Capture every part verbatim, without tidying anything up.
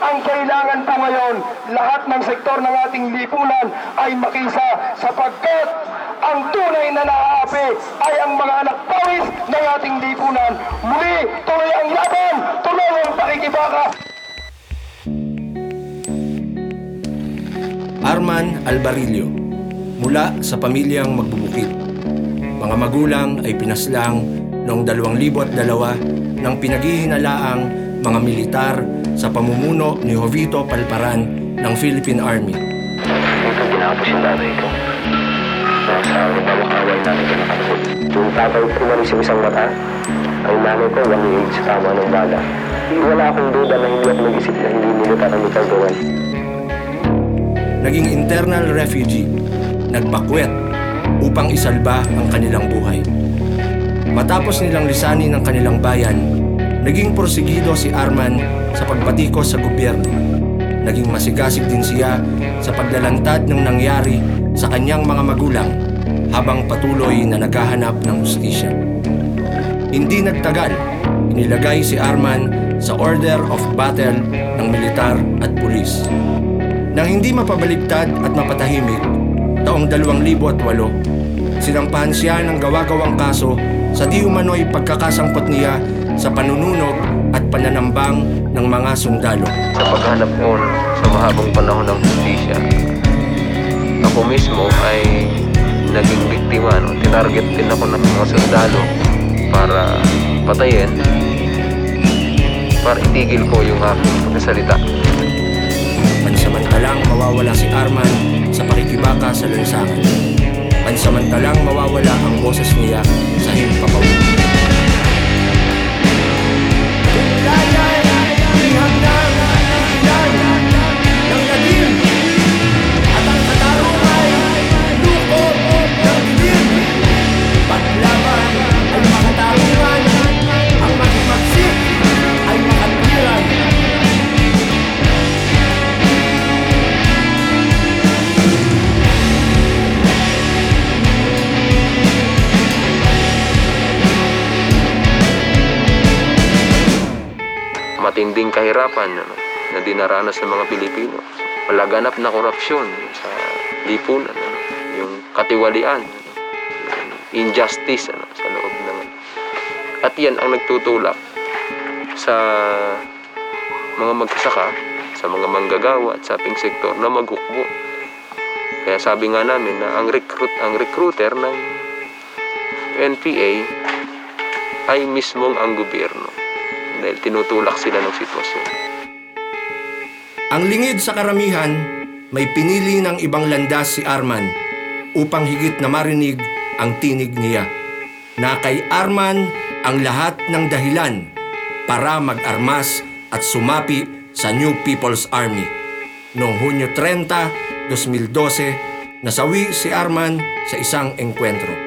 Ang kailangan po ngayon, lahat ng sektor ng ating lipunan ay makisa sapagkat ang tunay na naaapi ay ang mga anak pawis ng ating lipunan. Muli, tuloy ang laban, tuloy ang pakikibaka. Arman Albarillo, mula sa pamilyang magbubukid. Mga magulang ay pinaslang noong dalawang libo at dalawa ng pinaghihinalaang mga militar sa pamumuno ni Jovito Palparan ng Philippine Army. Ito ginapos yung tatay ko. Nasa mabakaway natin yung nakasod. Yung tatay ko naman sa isang mata, ay nanay ko one age sa tama ng bala. Wala akong duda na hindi ako nag-isip na hindi militar ang itagawan. Naging internal refugee, nagbakwet upang isalba ang kanilang buhay. Matapos nilang lisanin ang kanilang bayan, naging porsigido si Arman sa pagbatikos sa gobyerno. Naging masigasig din siya sa paglalantad ng nangyari sa kanyang mga magulang habang patuloy na naghahanap ng hustisya. Hindi nagtagal, inilagay si Arman sa order of battle ng militar at pulis. Nang hindi mapabaligtad at mapatahimik, taong dalawang libo at walo, sinampahan siya ng gawa-gawang kaso sa di umano'y pagkakasangkot niya sa panununog at pananambang ng mga sundalo. Sa paghanap ko sa mahabang panahon ng justisya, ako mismo ay naging biktima. No? Tinarget din ako ng mga sundalo para patayin, para itigil ko yung aking pagkasalita. Pansamantalang mawawala si Arman sa pakikibaka sa lansangan. Pansamantalang mawawala ang boses niya sa himpapawid. Matinding kahirapan ano, na dinaranas ng mga Pilipino. Malaganap na korupsyon sa lipunan, ano, yung katiwalian, ano, yung injustice ano, sa loob ng... At yan ang nagtutulak sa mga magsasaka, sa mga manggagawa at sa ating sektor na maghukbo. Kaya sabi nga namin na ang recruit, ang recruiter ng N P A ay mismong ang gobyerno. Dahil tinutulak sila ng sitwasyon. Ang lingid sa karamihan, may pinili ng ibang landas si Arman upang higit na marinig ang tinig niya. Na kay Arman ang lahat ng dahilan para mag-armas at sumapi sa New People's Army. Noong Hunyo trenta, dos mil dose, nasawi si Arman sa isang engkwentro.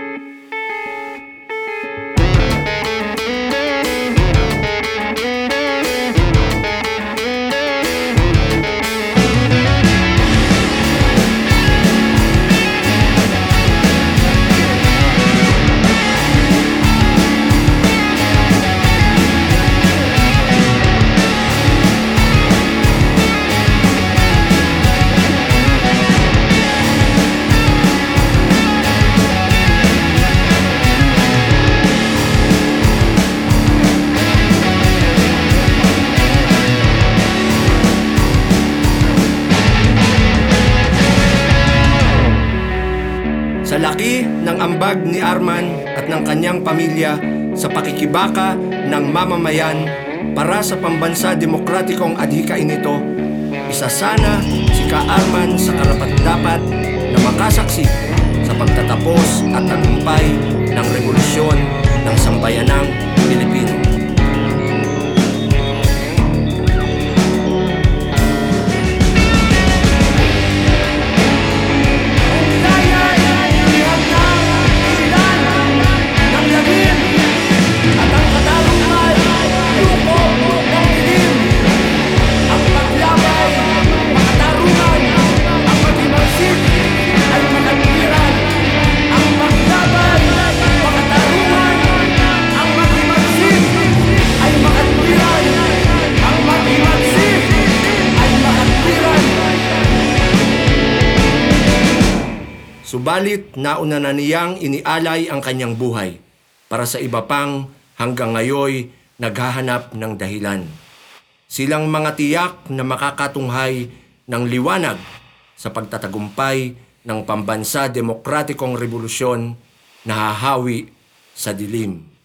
Sa laki ng ambag ni Arman at ng kanyang pamilya sa pakikibaka ng mamamayan para sa pambansa demokratikong adhikain nito, isa sana si Ka Arman sa karapat-dapat na makasaksi sa pagtatapos at tagumpay ng revolusyon ng sambayanang Pilipino. Ang maglaban, makatarungan, ang maghimagsik Subalit nauna na niyang inialay ang kanyang buhay para sa iba pang hanggang ngayon naghahanap ng dahilan. Silang mga tiyak na makakatunghay ng liwanag sa pagtatagumpay ng pambansa demokratikong revolusyon na hahawi sa dilim.